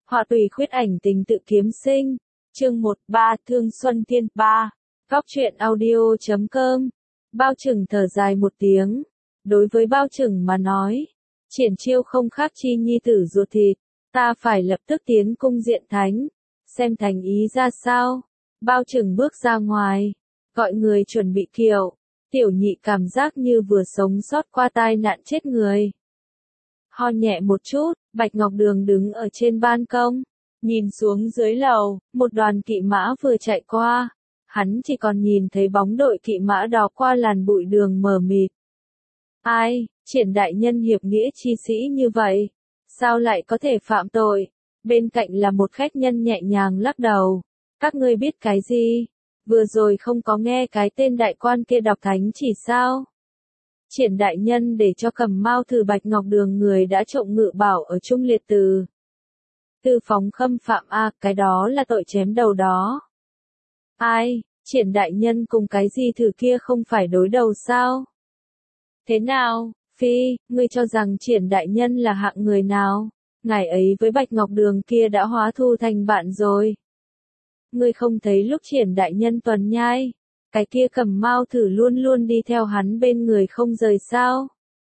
Họa tùy khuyết ảnh tình tự kiếm sinh. Chương 13 Thương Xuân Thiên 3. Góc truyện audio.com. Bao Trừng thở dài một tiếng. Đối với Bao Trừng mà nói, Triển Chiêu không khác chi nhi tử ruột thịt, ta phải lập tức tiến cung diện thánh, xem thành ý ra sao. Bao Trừng bước ra ngoài, gọi người chuẩn bị kiệu. Tiểu Nhị cảm giác như vừa sống sót qua tai nạn chết người. Ho nhẹ một chút, Bạch Ngọc Đường đứng ở trên ban công, nhìn xuống dưới lầu, một đoàn kỵ mã vừa chạy qua. Hắn chỉ còn nhìn thấy bóng đội kỵ mã đó qua làn bụi đường mờ mịt. Ai, Triển đại nhân hiệp nghĩa chi sĩ như vậy, sao lại có thể phạm tội? Bên cạnh là một khách nhân nhẹ nhàng lắc đầu. Các ngươi biết cái gì? Vừa rồi không có nghe cái tên đại quan kia đọc thánh chỉ sao? Triển đại nhân để cho Cầm Mao thử Bạch Ngọc Đường người đã trộm ngự bảo ở Trung Liệt Từ. Tư phóng khâm phạm cái đó là tội chém đầu đó. Ai, Triển đại nhân cùng cái gì thử kia không phải đối đầu sao? Thế nào, Phi, ngươi cho rằng Triển đại nhân là hạng người nào? Ngài ấy với Bạch Ngọc Đường kia đã hóa thu thành bạn rồi. Ngươi không thấy lúc Triển đại nhân tuần nhai, cái kia Cầm Mao thử luôn luôn đi theo hắn bên người không rời sao?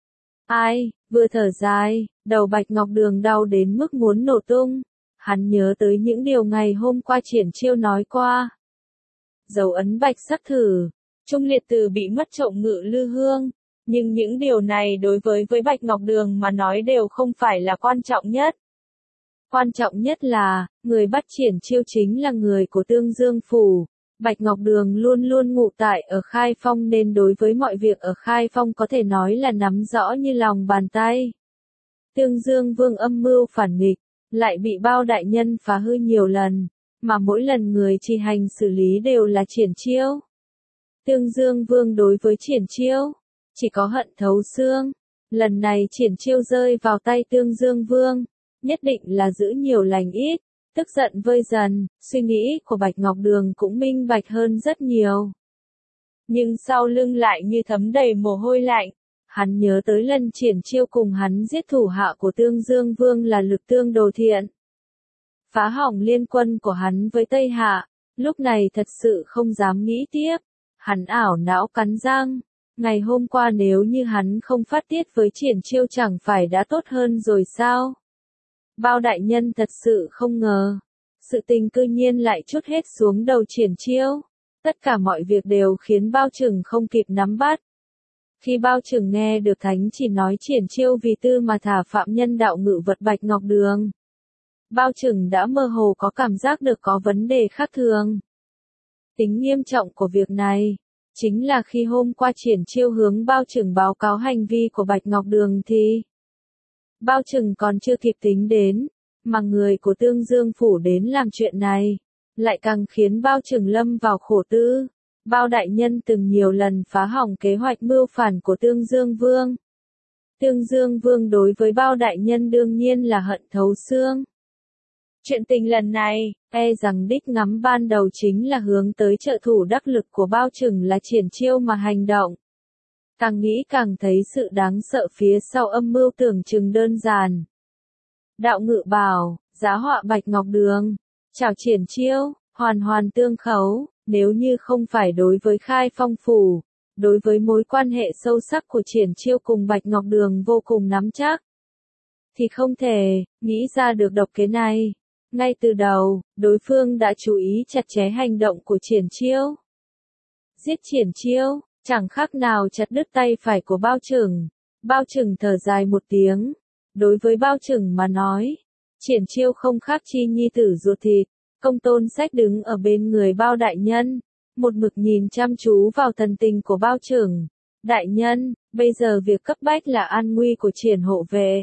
Ai, vừa thở dài, đầu Bạch Ngọc Đường đau đến mức muốn nổ tung. Hắn nhớ tới những điều ngày hôm qua Triển Chiêu nói qua. Dấu ấn bạch sắc thử, Trung Liệt Từ bị mất trộm ngự lư hương. Nhưng những điều này đối với Bạch Ngọc Đường mà nói đều không phải là quan trọng nhất. Quan trọng nhất là, người bắt Triển Chiêu chính là người của Tương Dương Phủ. Bạch Ngọc Đường luôn luôn ngụ tại ở Khai Phong nên đối với mọi việc ở Khai Phong có thể nói là nắm rõ như lòng bàn tay. Tương Dương Vương âm mưu phản nghịch, lại bị Bao đại nhân phá hư nhiều lần, mà mỗi lần người chi hành xử lý đều là Triển Chiêu. Tương Dương Vương đối với Triển Chiêu chỉ có hận thấu xương. Lần này Triển Chiêu rơi vào tay Tương Dương Vương, nhất định là giữ nhiều lành ít, tức giận vơi dần, suy nghĩ của Bạch Ngọc Đường cũng minh bạch hơn rất nhiều. Nhưng sau lưng lại như thấm đầy mồ hôi lạnh, hắn nhớ tới lần Triển Chiêu cùng hắn giết thủ hạ của Tương Dương Vương là Lực Tương Đồ Thiện. Phá hỏng liên quân của hắn với Tây Hạ, lúc này thật sự không dám nghĩ tiếp, hắn ảo não cắn răng. Ngày hôm qua nếu như hắn không phát tiết với Triển Chiêu chẳng phải đã tốt hơn rồi sao? Bao đại nhân thật sự không ngờ, sự tình cư nhiên lại trút hết xuống đầu Triển Chiêu. Tất cả mọi việc đều khiến Bao Trừng không kịp nắm bắt. Khi Bao Trừng nghe được thánh chỉ nói Triển Chiêu vì tư mà thả phạm nhân đạo ngự vật Bạch Ngọc Đường, Bao Trừng đã mơ hồ có cảm giác được có vấn đề khác thường. Tính nghiêm trọng của việc này chính là khi hôm qua Triển Chiêu hướng Bao Trừng báo cáo hành vi của Bạch Ngọc Đường thì Bao Trừng còn chưa kịp tính đến, mà người của Tương Dương Phủ đến làm chuyện này, lại càng khiến Bao Trừng lâm vào khổ tư. Bao đại nhân từng nhiều lần phá hỏng kế hoạch mưu phản của Tương Dương Vương. Tương Dương Vương đối với Bao đại nhân đương nhiên là hận thấu xương. Chuyện tình lần này, rằng đích ngắm ban đầu chính là hướng tới trợ thủ đắc lực của Bao Trừng là Triển Chiêu mà hành động. Càng nghĩ càng thấy sự đáng sợ phía sau âm mưu tưởng chừng đơn giản. Đạo ngự bảo, giá họa Bạch Ngọc Đường, chào Triển Chiêu, hoàn hoàn tương khấu, nếu như không phải đối với Khai Phong Phủ, đối với mối quan hệ sâu sắc của Triển Chiêu cùng Bạch Ngọc Đường vô cùng nắm chắc, thì không thể nghĩ ra được độc kế này. Ngay từ đầu, đối phương đã chú ý chặt chẽ hành động của Triển Chiêu. Giết Triển Chiêu, chẳng khác nào chặt đứt tay phải của Bao Trừng. Bao Trừng thở dài một tiếng. Đối với Bao Trừng mà nói, Triển Chiêu không khác chi nhi tử ruột thịt. Công Tôn Sách đứng ở bên người Bao đại nhân, một mực nhìn chăm chú vào thần tình của Bao Trừng. Đại nhân, bây giờ việc cấp bách là an nguy của Triển hộ vệ.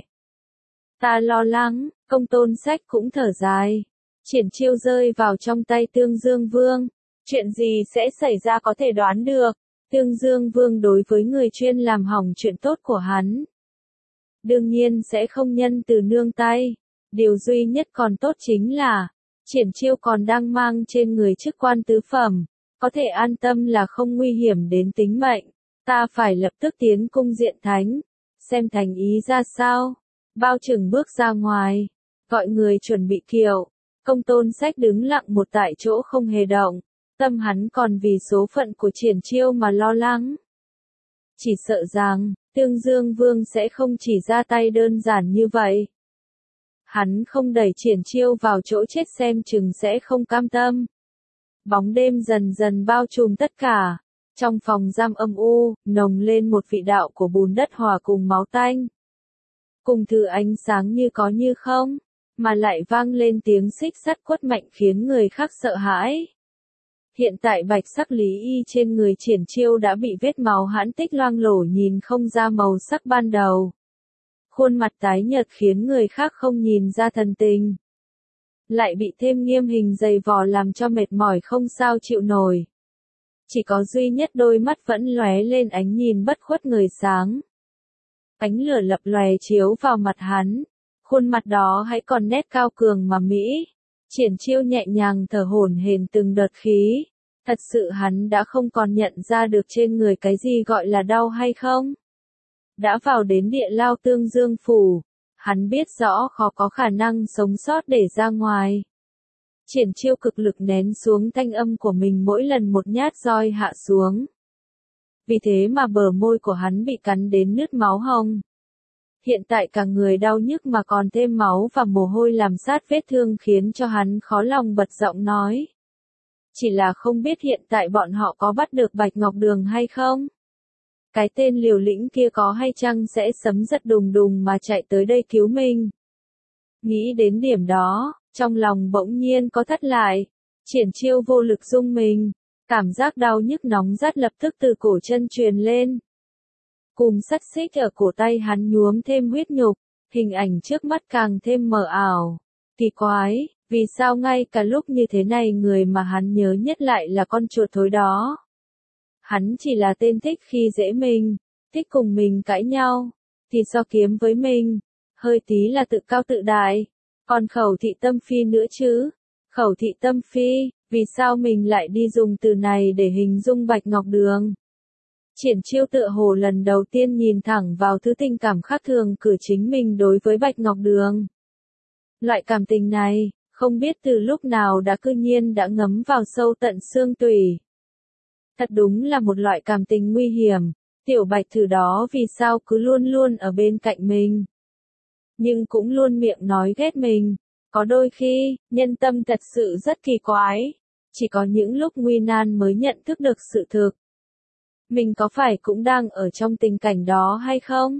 Ta lo lắng. Công Tôn Sách cũng thở dài. Triển Chiêu rơi vào trong tay Tương Dương Vương, chuyện gì sẽ xảy ra có thể đoán được. Tương Dương Vương đối với người chuyên làm hỏng chuyện tốt của hắn, đương nhiên sẽ không nhân từ nương tay. Điều duy nhất còn tốt chính là, Triển Chiêu còn đang mang trên người chức quan tứ phẩm, có thể an tâm là không nguy hiểm đến tính mệnh. Ta phải lập tức tiến cung diện thánh, xem thành ý ra sao. Bao Trừng bước ra ngoài, gọi người chuẩn bị kiệu. Công Tôn Sách đứng lặng một tại chỗ không hề động, tâm hắn còn vì số phận của Triển Chiêu mà lo lắng. Chỉ sợ rằng, Tương Dương Vương sẽ không chỉ ra tay đơn giản như vậy. Hắn không đẩy Triển Chiêu vào chỗ chết xem chừng sẽ không cam tâm. Bóng đêm dần dần bao trùm tất cả. Trong phòng giam âm u, nồng lên một vị đạo của bùn đất hòa cùng máu tanh. Cùng thứ ánh sáng như có như không, mà lại vang lên tiếng xích sắt quất mạnh khiến người khác sợ hãi. Hiện tại bạch sắc lý y trên người Triển Chiêu đã bị vết máu hãn tích loang lổ nhìn không ra màu sắc ban đầu. Khuôn mặt tái nhợt khiến người khác không nhìn ra thần tình. Lại bị thêm nghiêm hình dày vò làm cho mệt mỏi không sao chịu nổi. Chỉ có duy nhất đôi mắt vẫn lóe lên ánh nhìn bất khuất người sáng. Ánh lửa lập lòe chiếu vào mặt hắn. Khuôn mặt đó hãy còn nét cao cường mà mỹ. Triển Chiêu nhẹ nhàng thở hổn hển từng đợt khí. Thật sự hắn đã không còn nhận ra được trên người cái gì gọi là đau hay không. Đã vào đến địa lao Tương Dương Phủ. Hắn biết rõ khó có khả năng sống sót để ra ngoài. Triển Chiêu cực lực nén xuống thanh âm của mình mỗi lần một nhát roi hạ xuống. Vì thế mà bờ môi của hắn bị cắn đến nứt máu hồng. Hiện tại cả người đau nhức mà còn thêm máu và mồ hôi làm sát vết thương khiến cho hắn khó lòng bật giọng nói. Chỉ là không biết hiện tại bọn họ có bắt được Bạch Ngọc Đường hay không? Cái tên liều lĩnh kia có hay chăng sẽ sấm dật đùng đùng mà chạy tới đây cứu mình? Nghĩ đến điểm đó, trong lòng bỗng nhiên có thắt lại. Triển Chiêu vô lực rung mình. Cảm giác đau nhức nóng rát lập tức từ cổ chân truyền lên. Cùm sắt xích ở cổ tay hắn nhuốm thêm huyết nhục, hình ảnh trước mắt càng thêm mờ ảo. Kỳ quái, vì sao ngay cả lúc như thế này người mà hắn nhớ nhất lại là con chuột thối đó. Hắn chỉ là tên thích khi dễ mình, thích cùng mình cãi nhau, thì so kiếm với mình, hơi tí là tự cao tự đại. Còn Khẩu Thị Tâm Phi nữa chứ? Khẩu Thị Tâm Phi, vì sao mình lại đi dùng từ này để hình dung Bạch Ngọc Đường? Triển Chiêu tựa hồ lần đầu tiên nhìn thẳng vào thứ tình cảm khác thường của chính mình đối với Bạch Ngọc Đường. Loại cảm tình này, không biết từ lúc nào đã cư nhiên đã ngấm vào sâu tận xương tủy. Thật đúng là một loại cảm tình nguy hiểm, tiểu Bạch Thử đó vì sao cứ luôn luôn ở bên cạnh mình. Nhưng cũng luôn miệng nói ghét mình, có đôi khi, nhân tâm thật sự rất kỳ quái, chỉ có những lúc nguy nan mới nhận thức được sự thực. Mình có phải cũng đang ở trong tình cảnh đó hay không?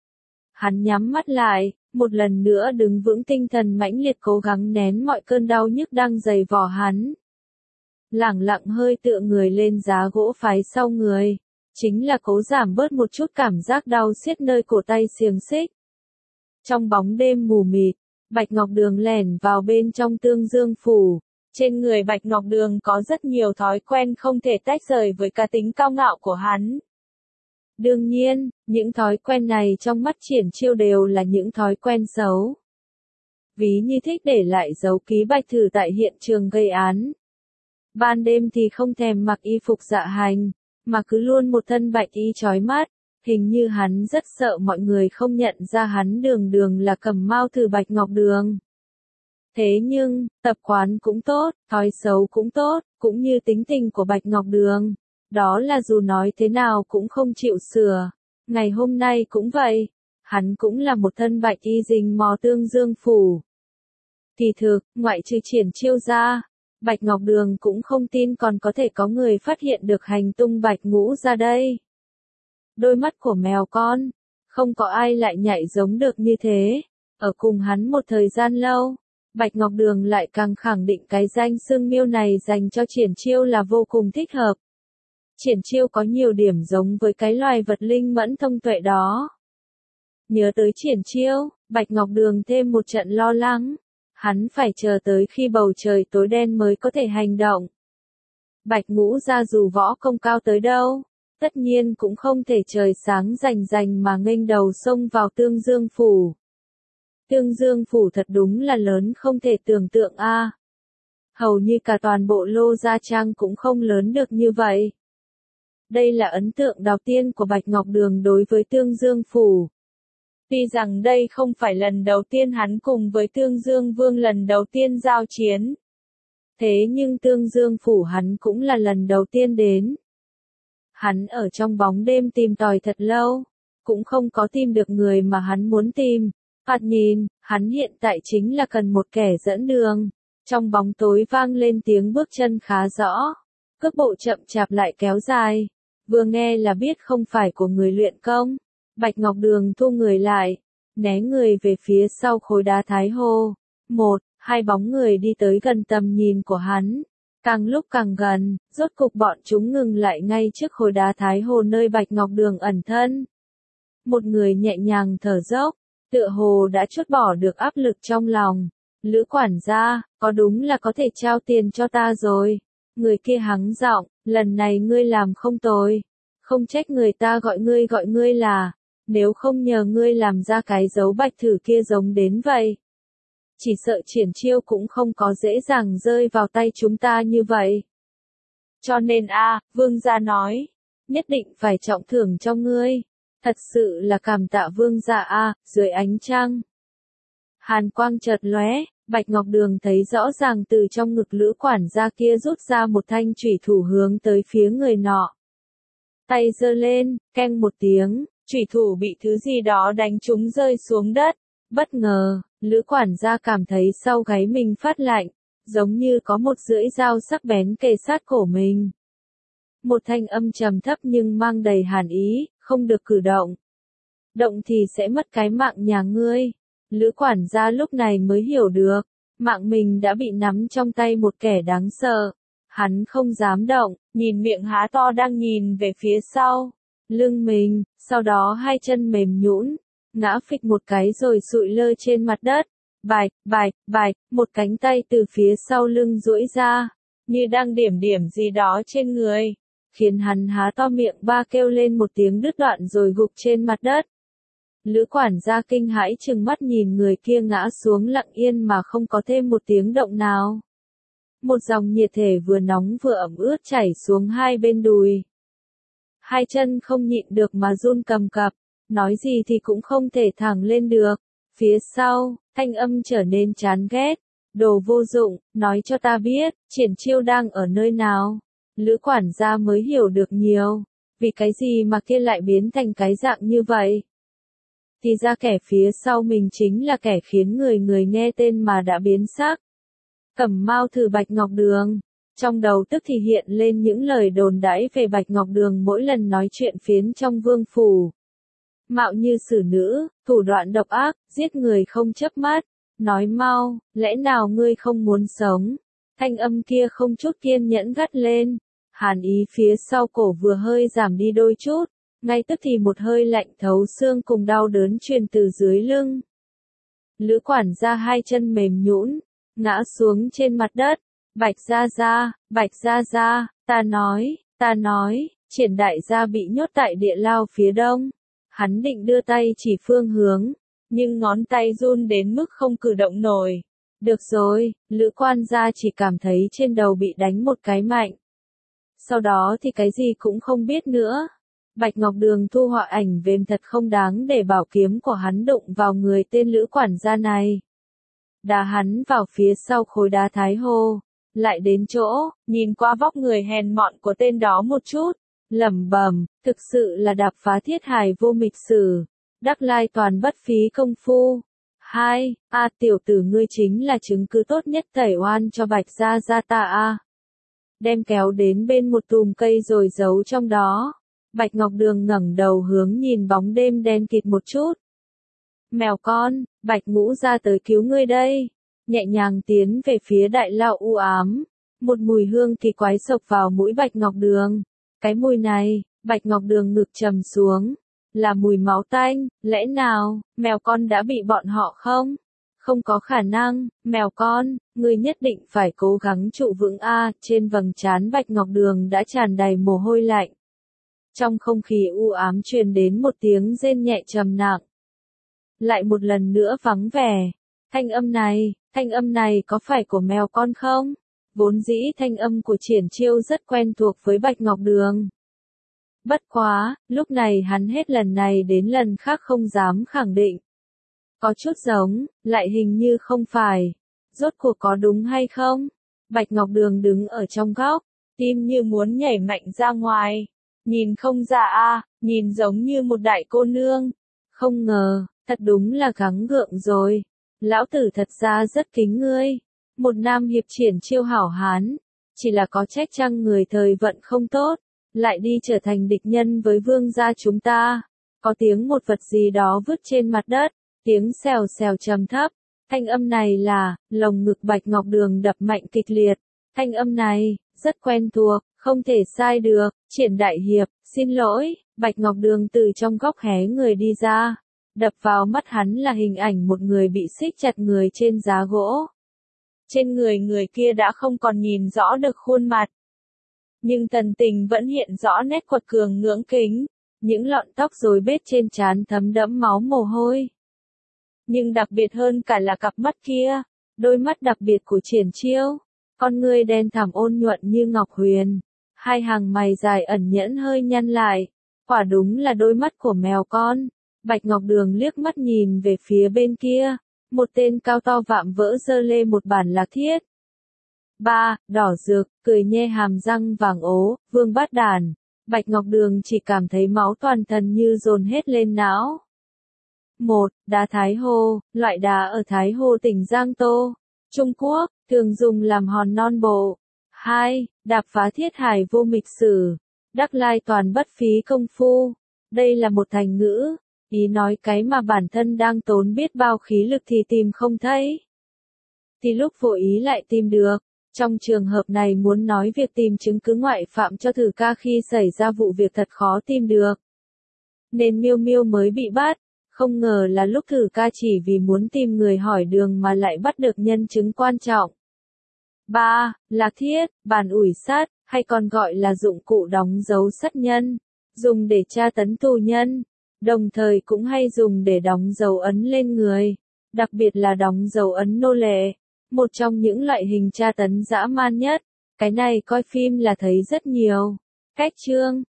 Hắn nhắm mắt lại, một lần nữa đứng vững tinh thần mãnh liệt cố gắng nén mọi cơn đau nhức đang dày vò hắn. Lẳng lặng hơi tựa người lên giá gỗ phái sau người, chính là cố giảm bớt một chút cảm giác đau xiết nơi cổ tay xiềng xích. Trong bóng đêm mù mịt, Bạch Ngọc Đường lẻn vào bên trong Tương Dương Phủ. Trên người Bạch Ngọc Đường có rất nhiều thói quen không thể tách rời với cá tính cao ngạo của hắn. Đương nhiên, những thói quen này trong mắt Triển Chiêu đều là những thói quen xấu. Ví như thích để lại dấu ký Bạch Thử tại hiện trường gây án. Ban đêm thì không thèm mặc y phục dạ hành, mà cứ luôn một thân bạch y chói mắt. Hình như hắn rất sợ mọi người không nhận ra hắn đường đường là Cẩm Mao Thử Bạch Ngọc Đường. Thế nhưng, tập quán cũng tốt, thói xấu cũng tốt, cũng như tính tình của Bạch Ngọc Đường. Đó là dù nói thế nào cũng không chịu sửa. Ngày hôm nay cũng vậy. Hắn cũng là một thân bạch y rình mò Tương Dương Phủ. Kỳ thực, ngoại trừ Triển Chiêu ra, Bạch Ngọc Đường cũng không tin còn có thể có người phát hiện được hành tung Bạch Ngũ ra đây. Đôi mắt của mèo con, không có ai lại nhạy giống được như thế. Ở cùng hắn một thời gian lâu, Bạch Ngọc Đường lại càng khẳng định cái danh xưng miêu này dành cho Triển Chiêu là vô cùng thích hợp. Triển Chiêu có nhiều điểm giống với cái loài vật linh mẫn thông tuệ đó. Nhớ tới Triển Chiêu, Bạch Ngọc Đường thêm một trận lo lắng. Hắn phải chờ tới khi bầu trời tối đen mới có thể hành động. Bạch Ngũ ra dù võ công cao tới đâu, tất nhiên cũng không thể trời sáng rành rành mà nghênh đầu xông vào Tương Dương Phủ. Tương Dương Phủ thật đúng là lớn không thể tưởng tượng a. Hầu như cả toàn bộ Lô Gia Trang cũng không lớn được như vậy. Đây là ấn tượng đầu tiên của Bạch Ngọc Đường đối với Tương Dương Phủ. Tuy rằng đây không phải lần đầu tiên hắn cùng với Tương Dương Vương lần đầu tiên giao chiến. Thế nhưng Tương Dương phủ hắn cũng là lần đầu tiên đến. Hắn ở trong bóng đêm tìm tòi thật lâu, cũng không có tìm được người mà hắn muốn tìm. Thoạt nhìn, hắn hiện tại chính là cần một kẻ dẫn đường. Trong bóng tối vang lên tiếng bước chân khá rõ. Cước bộ chậm chạp lại kéo dài. Vừa nghe là biết không phải của người luyện công. Bạch Ngọc Đường thu người lại, né người về phía sau khối đá Thái Hồ. Một, hai bóng người đi tới gần tầm nhìn của hắn. Càng lúc càng gần, rốt cục bọn chúng ngừng lại ngay trước khối đá Thái Hồ nơi Bạch Ngọc Đường ẩn thân. Một người nhẹ nhàng thở dốc, tựa hồ đã trút bỏ được áp lực trong lòng. Lữ quản gia, có đúng là có thể trao tiền cho ta rồi. Người kia hắng giọng, lần này ngươi làm không tồi. Không trách người ta gọi ngươi là, nếu không nhờ ngươi làm ra cái dấu bạch thử kia giống đến vậy. Chỉ sợ Triển Chiêu cũng không có dễ dàng rơi vào tay chúng ta như vậy. Cho nên Vương gia nói, nhất định phải trọng thưởng cho ngươi. Thật sự là cảm tạ Vương gia dưới ánh trăng. Hàn quang chợt lóe, Bạch Ngọc Đường thấy rõ ràng từ trong ngực Lữ quản gia kia rút ra một thanh chủy thủ hướng tới phía người nọ. Tay giơ lên, keng một tiếng, chủy thủ bị thứ gì đó đánh trúng rơi xuống đất. Bất ngờ, Lữ quản gia cảm thấy sau gáy mình phát lạnh, giống như có một lưỡi dao sắc bén kề sát cổ mình. Một thanh âm trầm thấp nhưng mang đầy hàn ý, không được cử động. Động thì sẽ mất cái mạng nhà ngươi. Lữ quản gia lúc này mới hiểu được, mạng mình đã bị nắm trong tay một kẻ đáng sợ. Hắn không dám động, nhìn miệng há to đang nhìn về phía sau, lưng mình, sau đó hai chân mềm nhũn, ngã phịch một cái rồi sụi lơ trên mặt đất. Bạch, bạch, bạch, một cánh tay từ phía sau lưng duỗi ra, như đang điểm điểm gì đó trên người, khiến hắn há to miệng kêu lên một tiếng đứt đoạn rồi gục trên mặt đất. Lữ quản gia kinh hãi trừng mắt nhìn người kia ngã xuống lặng yên mà không có thêm một tiếng động nào. Một dòng nhiệt thể vừa nóng vừa ẩm ướt chảy xuống hai bên đùi. Hai chân không nhịn được mà run cầm cập, nói gì thì cũng không thể thẳng lên được. Phía sau, thanh âm trở nên chán ghét. Đồ vô dụng, nói cho ta biết, Triển Chiêu đang ở nơi nào. Lữ quản gia mới hiểu được nhiều. Vì cái gì mà kia lại biến thành cái dạng như vậy? Thì ra kẻ phía sau mình chính là kẻ khiến người nghe tên mà đã biến sắc. Cẩm Mao Thử Bạch Ngọc Đường. Trong đầu tức thì hiện lên những lời đồn đãi về Bạch Ngọc Đường mỗi lần nói chuyện phiếm trong vương phủ. Mạo như xử nữ, thủ đoạn độc ác, giết người không chớp mắt. Nói mau, lẽ nào ngươi không muốn sống? Thanh âm kia không chút kiên nhẫn gắt lên. Hàn ý phía sau cổ vừa hơi giảm đi đôi chút. Ngay tức thì một hơi lạnh thấu xương cùng đau đớn truyền từ dưới lưng. Lữ quản gia hai chân mềm nhũn, ngã xuống trên mặt đất. Bạch gia gia, ta nói, Triển đại gia bị nhốt tại địa lao phía đông. Hắn định đưa tay chỉ phương hướng, nhưng ngón tay run đến mức không cử động nổi. Được rồi, Lữ quan gia chỉ cảm thấy trên đầu bị đánh một cái mạnh. Sau đó thì cái gì cũng không biết nữa. Bạch Ngọc Đường thu họa ảnh vềm thật không đáng để bảo kiếm của hắn đụng vào người tên Lữ quản gia này. Đá hắn vào phía sau khối đá Thái Hồ, lại đến chỗ, nhìn qua vóc người hèn mọn của tên đó một chút, lẩm bẩm, thực sự là đạp phá thiết hài vô mịch sử, đắc lai toàn bất phí công phu. Hai, tiểu tử ngươi chính là chứng cứ tốt nhất tẩy oan cho Bạch gia gia ta Đem kéo đến bên một tùm cây rồi giấu trong đó. Bạch Ngọc Đường ngẩng đầu hướng nhìn bóng đêm đen kịt một chút. Mèo con, Bạch Ngũ ra tới cứu ngươi đây. Nhẹ nhàng tiến về phía đại lao u ám. Một mùi hương kỳ quái sộc vào mũi Bạch Ngọc Đường. Cái mùi này, Bạch Ngọc Đường ngực trầm xuống. Là mùi máu tanh, lẽ nào, mèo con đã bị bọn họ không? Không có khả năng, mèo con, ngươi nhất định phải cố gắng trụ vững trên vầng trán Bạch Ngọc Đường đã tràn đầy mồ hôi lạnh. Trong không khí u ám truyền đến một tiếng rên nhẹ trầm nặng. Lại một lần nữa vắng vẻ. Thanh âm này có phải của mèo con không? Vốn dĩ thanh âm của Triển Chiêu rất quen thuộc với Bạch Ngọc Đường. Bất quá, lúc này hắn hết lần này đến lần khác không dám khẳng định. Có chút giống, lại hình như không phải. Rốt cuộc có đúng hay không? Bạch Ngọc Đường đứng ở trong góc, tim như muốn nhảy mạnh ra ngoài. Nhìn không ra a, nhìn giống như một đại cô nương. Không ngờ, thật đúng là gắng gượng rồi. Lão tử thật ra rất kính ngươi. Một nam hiệp triển chiêu hảo hán. Chỉ là có trách chăng người thời vận không tốt, lại đi trở thành địch nhân với vương gia chúng ta. Có tiếng một vật gì đó vứt trên mặt đất, tiếng xèo xèo trầm thấp. Thanh âm này là, lồng ngực Bạch Ngọc Đường đập mạnh kịch liệt. Thanh âm này, rất quen thuộc, không thể sai được. Triển đại hiệp, xin lỗi. Bạch Ngọc Đường từ trong góc hé người đi ra. Đập vào mắt hắn là hình ảnh một người bị xích chặt người trên giá gỗ. Trên người kia đã không còn nhìn rõ được khuôn mặt. Nhưng thần tình vẫn hiện rõ nét quật cường ngưỡng kính. Những lọn tóc rối bết trên trán thấm đẫm máu mồ hôi. Nhưng đặc biệt hơn cả là cặp mắt kia. Đôi mắt đặc biệt của Triển Chiêu. Con ngươi đen thẳm ôn nhuận như ngọc huyền. Hai hàng mày dài ẩn nhẫn hơi nhăn lại. Quả đúng là đôi mắt của mèo con. Bạch Ngọc Đường liếc mắt nhìn về phía bên kia. Một tên cao to vạm vỡ giơ lê một bản lạc thiết. Đỏ rực, cười nhe hàm răng vàng ố, vương bát đàn. Bạch Ngọc Đường chỉ cảm thấy máu toàn thân như dồn hết lên não. 1. Đá Thái Hồ, loại đá ở Thái Hồ tỉnh Giang Tô, Trung Quốc, thường dùng làm hòn non bộ. 2. Đạp phá thiết hải vô mịch sử, đắc lai toàn bất phí công phu. Đây là một thành ngữ, ý nói cái mà bản thân đang tốn biết bao khí lực thì tìm không thấy. Thì lúc vô ý lại tìm được. Trong trường hợp này muốn nói việc tìm chứng cứ ngoại phạm cho Thử Ca khi xảy ra vụ việc thật khó tìm được. Nên Miêu Miêu mới bị bắt. Không ngờ là lúc Thử Ca chỉ vì muốn tìm người hỏi đường mà lại bắt được nhân chứng quan trọng. 3. Lạc thiết, bàn ủi sắt, hay còn gọi là dụng cụ đóng dấu sát nhân, dùng để tra tấn tù nhân, đồng thời cũng hay dùng để đóng dấu ấn lên người, đặc biệt là đóng dấu ấn nô lệ, một trong những loại hình tra tấn dã man nhất. Cái này coi phim là thấy rất nhiều. Cách chương